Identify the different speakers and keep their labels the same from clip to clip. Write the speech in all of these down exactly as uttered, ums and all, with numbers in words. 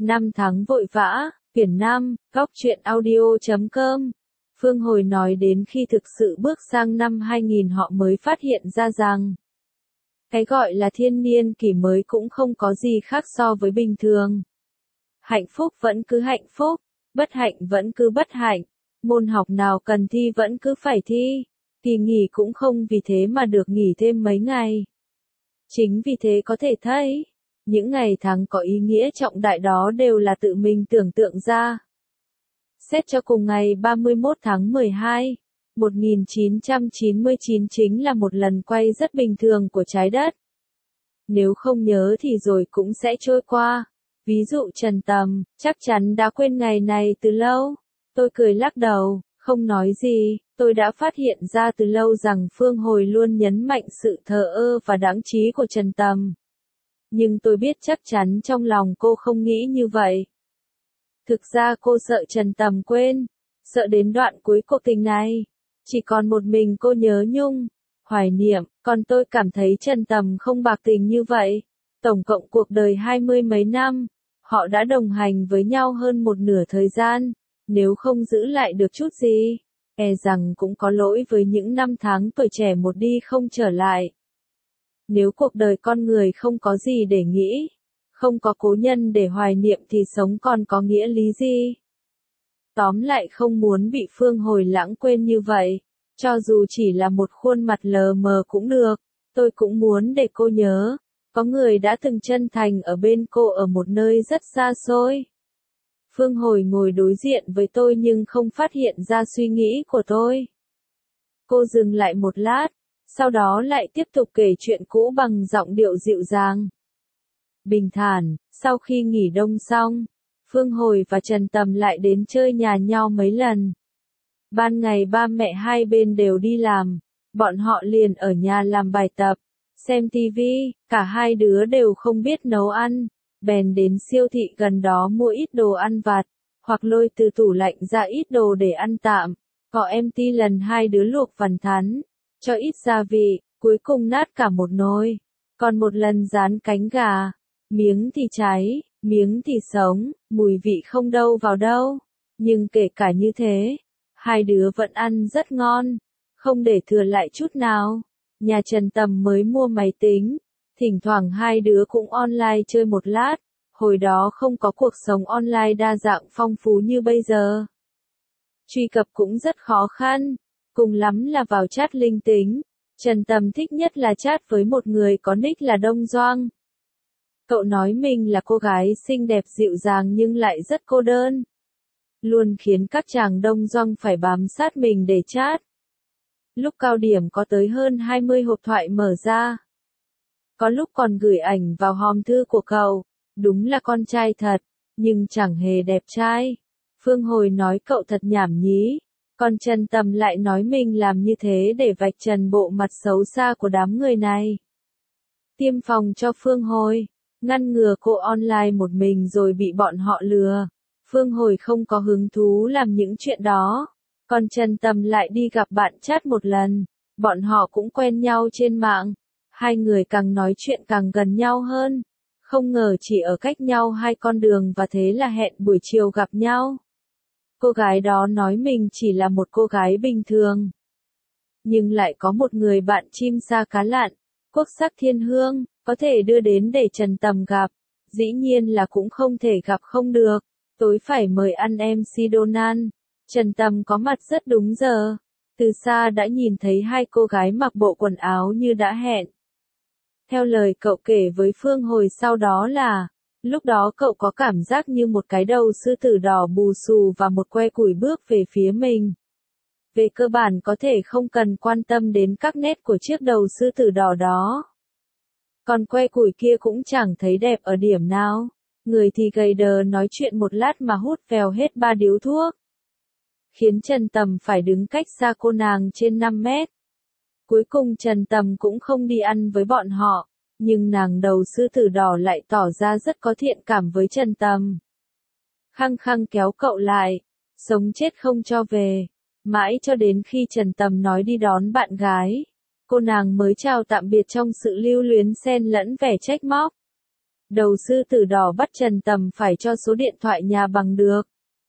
Speaker 1: Năm tháng vội vã, Viển Nam, góc truyện audio chấm com. Phương Hồi nói đến khi thực sự bước sang năm hai nghìn họ mới phát hiện ra rằng cái gọi là thiên niên kỷ mới cũng không có gì khác so với bình thường. Hạnh phúc vẫn cứ hạnh phúc, bất hạnh vẫn cứ bất hạnh, môn học nào cần thi vẫn cứ phải thi, kỳ nghỉ cũng không vì thế mà được nghỉ thêm mấy ngày. Chính vì thế có thể thấy, những ngày tháng có ý nghĩa trọng đại đó đều là tự mình tưởng tượng ra. Xét cho cùng ngày ba mươi mốt tháng mười hai, một nghìn chín trăm chín mươi chín chính là một lần quay rất bình thường của trái đất. Nếu không nhớ thì rồi cũng sẽ trôi qua. Ví dụ Trần Tầm, chắc chắn đã quên ngày này từ lâu. Tôi cười lắc đầu, không nói gì, tôi đã phát hiện ra từ lâu rằng Phương Hồi luôn nhấn mạnh sự thờ ơ và đãng trí của Trần Tầm. Nhưng tôi biết chắc chắn trong lòng cô không nghĩ như vậy. Thực ra cô sợ Trần Tầm quên, sợ đến đoạn cuối cuộc tình này. Chỉ còn một mình cô nhớ nhung, hoài niệm, còn tôi cảm thấy Trần Tầm không bạc tình như vậy. Tổng cộng cuộc đời hai mươi mấy năm, họ đã đồng hành với nhau hơn một nửa thời gian, nếu không giữ lại được chút gì, e rằng cũng có lỗi với những năm tháng tuổi trẻ một đi không trở lại. Nếu cuộc đời con người không có gì để nghĩ, không có cố nhân để hoài niệm thì sống còn có nghĩa lý gì? Tóm lại không muốn bị Phương Hồi lãng quên như vậy, cho dù chỉ là một khuôn mặt lờ mờ cũng được, tôi cũng muốn để cô nhớ, có người đã từng chân thành ở bên cô ở một nơi rất xa xôi. Phương Hồi ngồi đối diện với tôi nhưng không phát hiện ra suy nghĩ của tôi. Cô dừng lại một lát, sau đó lại tiếp tục kể chuyện cũ bằng giọng điệu dịu dàng. Bình thản, sau khi nghỉ đông xong, Phương Hồi và Trần Tầm lại đến chơi nhà nhau mấy lần. Ban ngày ba mẹ hai bên đều đi làm, bọn họ liền ở nhà làm bài tập, xem tivi, cả hai đứa đều không biết nấu ăn, bèn đến siêu thị gần đó mua ít đồ ăn vặt, hoặc lôi từ tủ lạnh ra ít đồ để ăn tạm, có em ti lần hai đứa luộc vằn thắn, cho ít gia vị, cuối cùng nát cả một nồi, còn một lần rán cánh gà, miếng thì cháy, miếng thì sống, mùi vị không đâu vào đâu, nhưng kể cả như thế, hai đứa vẫn ăn rất ngon, không để thừa lại chút nào. Nhà Trần Tầm mới mua máy tính, thỉnh thoảng hai đứa cũng online chơi một lát, hồi đó không có cuộc sống online đa dạng phong phú như bây giờ. Truy cập cũng rất khó khăn, cùng lắm là vào chat linh tính. Trần Tầm thích nhất là chat với một người có nick là Đông Doang. Cậu nói mình là cô gái xinh đẹp dịu dàng nhưng lại rất cô đơn. Luôn khiến các chàng Đông Doang phải bám sát mình để chat. Lúc cao điểm có tới hơn hai mươi hộp thoại mở ra. Có lúc còn gửi ảnh vào hòm thư của cậu, đúng là con trai thật, nhưng chẳng hề đẹp trai. Phương Hồi nói cậu thật nhảm nhí, còn Trần Tầm lại nói mình làm như thế để vạch trần bộ mặt xấu xa của đám người này. Tiêm phòng cho Phương Hồi, ngăn ngừa cô online một mình rồi bị bọn họ lừa. Phương Hồi không có hứng thú làm những chuyện đó. Còn Trần Tầm lại đi gặp bạn chat một lần, bọn họ cũng quen nhau trên mạng, hai người càng nói chuyện càng gần nhau hơn, không ngờ chỉ ở cách nhau hai con đường và thế là hẹn buổi chiều gặp nhau. Cô gái đó nói mình chỉ là một cô gái bình thường, nhưng lại có một người bạn chim sa cá lặn, quốc sắc thiên hương, có thể đưa đến để Trần Tầm gặp, dĩ nhiên là cũng không thể gặp không được, tối phải mời ăn em xê Donald. Trần Tầm có mặt rất đúng giờ, từ xa đã nhìn thấy hai cô gái mặc bộ quần áo như đã hẹn. Theo lời cậu kể với Phương Hồi sau đó là, lúc đó cậu có cảm giác như một cái đầu sư tử đỏ bù xù và một que củi bước về phía mình. Về cơ bản có thể không cần quan tâm đến các nét của chiếc đầu sư tử đỏ đó. Còn que củi kia cũng chẳng thấy đẹp ở điểm nào, người thì gầy đờ nói chuyện một lát mà hút vèo hết ba điếu thuốc. Khiến Trần Tầm phải đứng cách xa cô nàng trên năm mét. Cuối cùng Trần Tầm cũng không đi ăn với bọn họ, nhưng nàng đầu sư tử đỏ lại tỏ ra rất có thiện cảm với Trần Tầm. Khăng khăng kéo cậu lại, sống chết không cho về, mãi cho đến khi Trần Tầm nói đi đón bạn gái, cô nàng mới chào tạm biệt trong sự lưu luyến xen lẫn vẻ trách móc. Đầu sư tử đỏ bắt Trần Tầm phải cho số điện thoại nhà bằng được.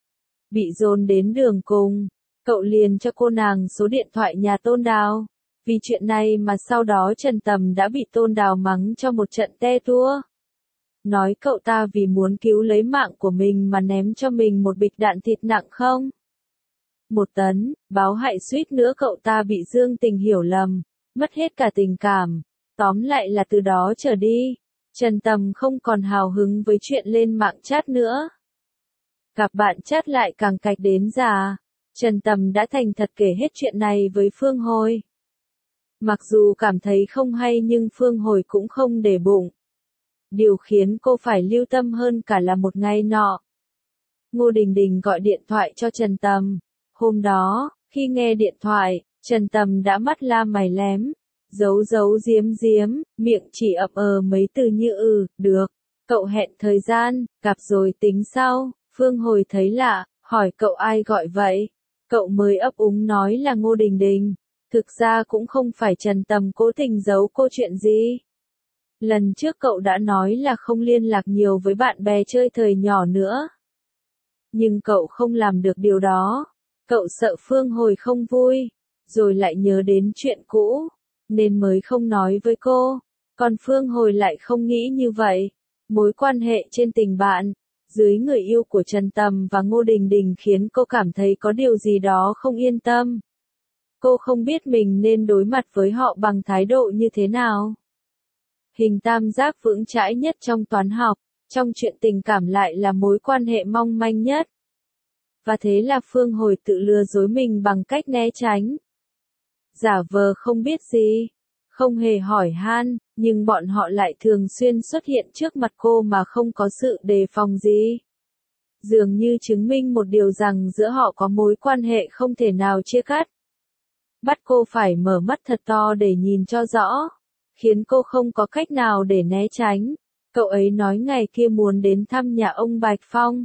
Speaker 1: Bị dồn đến đường cùng, cậu liền cho cô nàng số điện thoại nhà Tôn Đào. Vì chuyện này mà sau đó Trần Tầm đã bị Tôn Đào mắng cho một trận te tua. Nói cậu ta vì muốn cứu lấy mạng của mình mà ném cho mình một bịch đạn thịt nặng không? Một tấn, báo hại suýt nữa cậu ta bị Dương Tình hiểu lầm, mất hết cả tình cảm. Tóm lại là từ đó trở đi, Trần Tầm không còn hào hứng với chuyện lên mạng chat nữa. Gặp bạn chat lại càng cạch đến già, Trần Tầm đã thành thật kể hết chuyện này với Phương Hồi. Mặc dù cảm thấy không hay nhưng Phương Hồi cũng không để bụng. Điều khiến cô phải lưu tâm hơn cả là một ngày nọ. Ngô Đình Đình gọi điện thoại cho Trần Tầm. Hôm đó, khi nghe điện thoại, Trần Tầm đã mắt la mày lém, giấu giấu giếm giếm, miệng chỉ ậm ờ mấy từ như ừ, được, cậu hẹn thời gian, gặp rồi tính sau. Phương Hồi thấy lạ, hỏi cậu ai gọi vậy? Cậu mới ấp úng nói là Ngô Đình Đình. Thực ra cũng không phải Trần Tầm cố tình giấu cô chuyện gì. Lần trước cậu đã nói là không liên lạc nhiều với bạn bè chơi thời nhỏ nữa. Nhưng cậu không làm được điều đó. Cậu sợ Phương Hồi không vui, rồi lại nhớ đến chuyện cũ, nên mới không nói với cô. Còn Phương Hồi lại không nghĩ như vậy. Mối quan hệ trên tình bạn, dưới người yêu của Trần Tầm và Ngô Đình Đình khiến cô cảm thấy có điều gì đó không yên tâm. Cô không biết mình nên đối mặt với họ bằng thái độ như thế nào. Hình tam giác vững chãi nhất trong toán học, trong chuyện tình cảm lại là mối quan hệ mong manh nhất. Và thế là Phương Hồi tự lừa dối mình bằng cách né tránh. Giả vờ không biết gì, không hề hỏi han, nhưng bọn họ lại thường xuyên xuất hiện trước mặt cô mà không có sự đề phòng gì. Dường như chứng minh một điều rằng giữa họ có mối quan hệ không thể nào chia cắt. Bắt cô phải mở mắt thật to để nhìn cho rõ, khiến cô không có cách nào để né tránh. Cậu ấy nói ngày kia muốn đến thăm nhà ông Bạch Phong.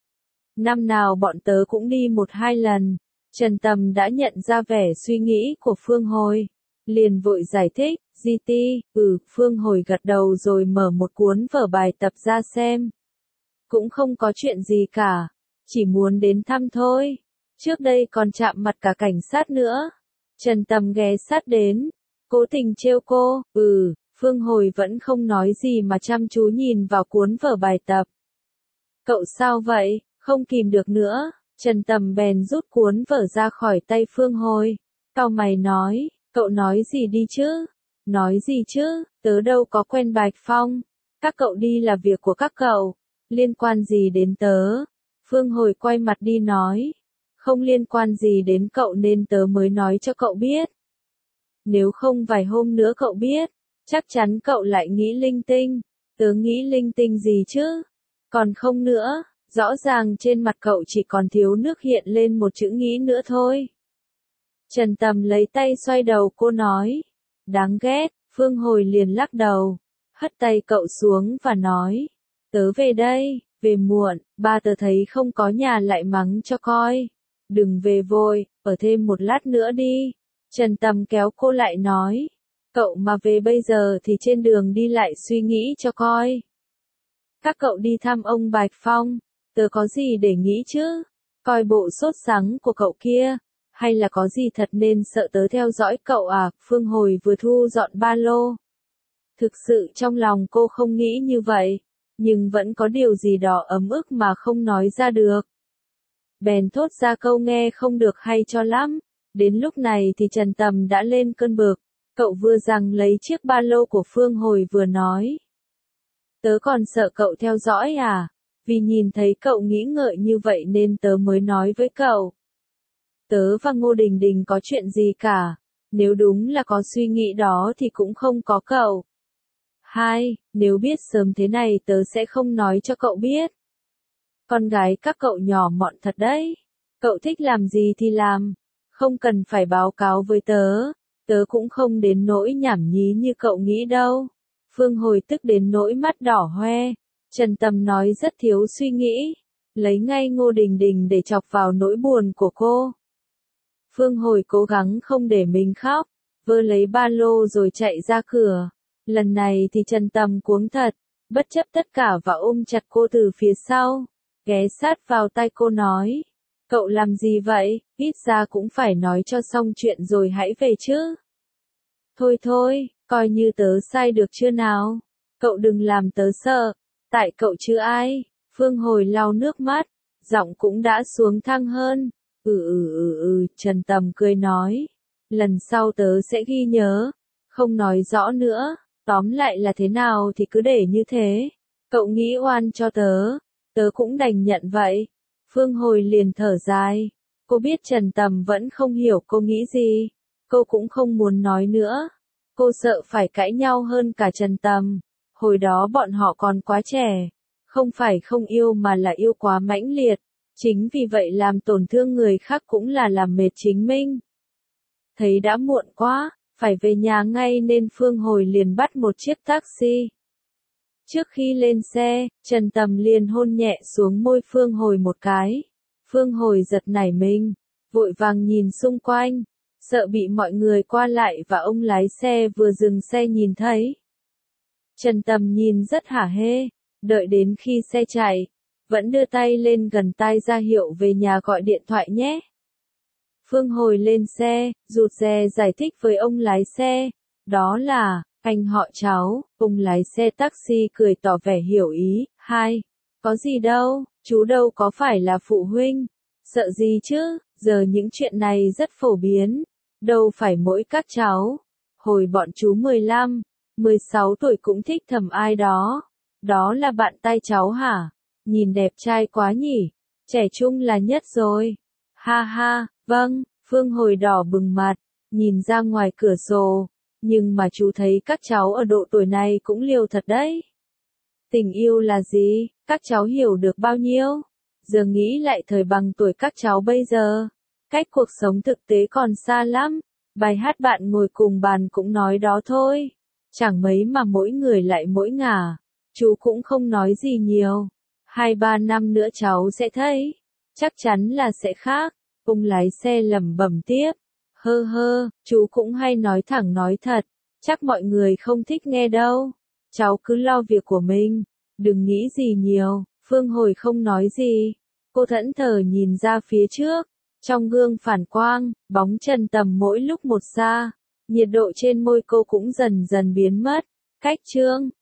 Speaker 1: Năm nào bọn tớ cũng đi một hai lần. Trần Tầm đã nhận ra vẻ suy nghĩ của Phương Hồi. Liền vội giải thích, giê tê, ừ, Phương Hồi gật đầu rồi mở một cuốn vở bài tập ra xem. Cũng không có chuyện gì cả, chỉ muốn đến thăm thôi. Trước đây còn chạm mặt cả cảnh sát nữa. Trần Tầm ghé sát đến, cố tình trêu cô, ừ, Phương Hồi vẫn không nói gì mà chăm chú nhìn vào cuốn vở bài tập. Cậu sao vậy, không kìm được nữa, Trần Tầm bèn rút cuốn vở ra khỏi tay Phương Hồi. Cau mày nói, cậu nói gì đi chứ? Nói gì chứ, tớ đâu có quen Bạch Phong. Các cậu đi là việc của các cậu, liên quan gì đến tớ? Phương Hồi quay mặt đi nói, không liên quan gì đến cậu nên tớ mới nói cho cậu biết. Nếu không vài hôm nữa cậu biết, chắc chắn cậu lại nghĩ linh tinh. Tớ nghĩ linh tinh gì chứ? Còn không nữa, rõ ràng trên mặt cậu chỉ còn thiếu nước hiện lên một chữ nghĩ nữa thôi. Trần Tầm lấy tay xoay đầu cô nói, đáng ghét. Phương Hồi liền lắc đầu, hất tay cậu xuống và nói, tớ về đây, về muộn, ba tớ thấy không có nhà lại mắng cho coi. Đừng về vội, ở thêm một lát nữa đi. Trần Tầm kéo cô lại nói, cậu mà về bây giờ thì trên đường đi lại suy nghĩ cho coi. Các cậu đi thăm ông Bạch Phong, tớ có gì để nghĩ chứ? Coi bộ sốt sắng của cậu kia, hay là có gì thật nên sợ tớ theo dõi cậu à? Phương Hồi vừa thu dọn ba lô. Thực sự trong lòng cô không nghĩ như vậy, nhưng vẫn có điều gì đó ấm ức mà không nói ra được. Bèn thốt ra câu nghe không được hay cho lắm. Đến lúc này thì Trần Tầm đã lên cơn bực, cậu vừa rằng lấy chiếc ba lô của Phương Hồi vừa nói. Tớ còn sợ cậu theo dõi à? Vì nhìn thấy cậu nghĩ ngợi như vậy nên tớ mới nói với cậu. Tớ và Ngô Đình Đình có chuyện gì cả, nếu đúng là có suy nghĩ đó thì cũng không có cậu. Hai, nếu biết sớm thế này tớ sẽ không nói cho cậu biết. Con gái các cậu nhỏ mọn thật đấy, cậu thích làm gì thì làm, không cần phải báo cáo với tớ, tớ cũng không đến nỗi nhảm nhí như cậu nghĩ đâu. Phương Hồi tức đến nỗi mắt đỏ hoe, Trần Tầm nói rất thiếu suy nghĩ, lấy ngay Ngô Đình Đình để chọc vào nỗi buồn của cô. Phương Hồi cố gắng không để mình khóc, vơ lấy ba lô rồi chạy ra cửa. Lần này thì Trần Tầm cuống thật, bất chấp tất cả và ôm chặt cô từ phía sau, ghé sát vào tai cô nói. Cậu làm gì vậy, ít ra cũng phải nói cho xong chuyện rồi hãy về chứ. Thôi thôi, coi như tớ sai được chưa nào? Cậu đừng làm tớ sợ, tại cậu chứ ai? Phương Hồi lau nước mắt, giọng cũng đã xuống thăng hơn. Ừ ừ ừ ừ, Trần Tầm cười nói. Lần sau tớ sẽ ghi nhớ, không nói rõ nữa, tóm lại là thế nào thì cứ để như thế. Cậu nghĩ oan cho tớ, tớ cũng đành nhận vậy. Phương Hồi liền thở dài, cô biết Trần Tầm vẫn không hiểu cô nghĩ gì, cô cũng không muốn nói nữa. Cô sợ phải cãi nhau hơn cả Trần Tầm, hồi đó bọn họ còn quá trẻ, không phải không yêu mà là yêu quá mãnh liệt, chính vì vậy làm tổn thương người khác cũng là làm mệt chính mình. Thấy đã muộn quá, phải về nhà ngay nên Phương Hồi liền bắt một chiếc taxi. Trước khi lên xe, Trần Tầm liền hôn nhẹ xuống môi Phương Hồi một cái. Phương Hồi giật nảy mình, vội vàng nhìn xung quanh, sợ bị mọi người qua lại và ông lái xe vừa dừng xe nhìn thấy. Trần Tầm nhìn rất hả hê, đợi đến khi xe chạy, vẫn đưa tay lên gần tai ra hiệu về nhà gọi điện thoại nhé. Phương Hồi lên xe, rụt rè giải thích với ông lái xe, đó là, anh họ cháu. Ông lái xe taxi cười tỏ vẻ hiểu ý, hai, có gì đâu, chú đâu có phải là phụ huynh, sợ gì chứ, giờ những chuyện này rất phổ biến, đâu phải mỗi các cháu. Hồi bọn chú mười lăm, mười sáu tuổi cũng thích thầm ai đó, đó là bạn tai cháu hả, nhìn đẹp trai quá nhỉ, trẻ trung là nhất rồi. Ha ha, vâng, Phương Hồi đỏ bừng mặt, nhìn ra ngoài cửa sổ, nhưng mà chú thấy các cháu ở độ tuổi này cũng liều thật đấy. Tình yêu là gì, các cháu hiểu được bao nhiêu? Giờ nghĩ lại thời bằng tuổi các cháu bây giờ, cách cuộc sống thực tế còn xa lắm, bài hát bạn ngồi cùng bàn cũng nói đó thôi. Chẳng mấy mà mỗi người lại mỗi ngả, chú cũng không nói gì nhiều. Hai ba năm nữa cháu sẽ thấy, chắc chắn là sẽ khác. Ông lái xe lẩm bẩm tiếp, hơ hơ, chú cũng hay nói thẳng nói thật, chắc mọi người không thích nghe đâu. Cháu cứ lo việc của mình, đừng nghĩ gì nhiều. Phương Hồi không nói gì, cô thẫn thờ nhìn ra phía trước, trong gương phản quang, bóng Trần Tầm mỗi lúc một xa, nhiệt độ trên môi cô cũng dần dần biến mất. Cách chương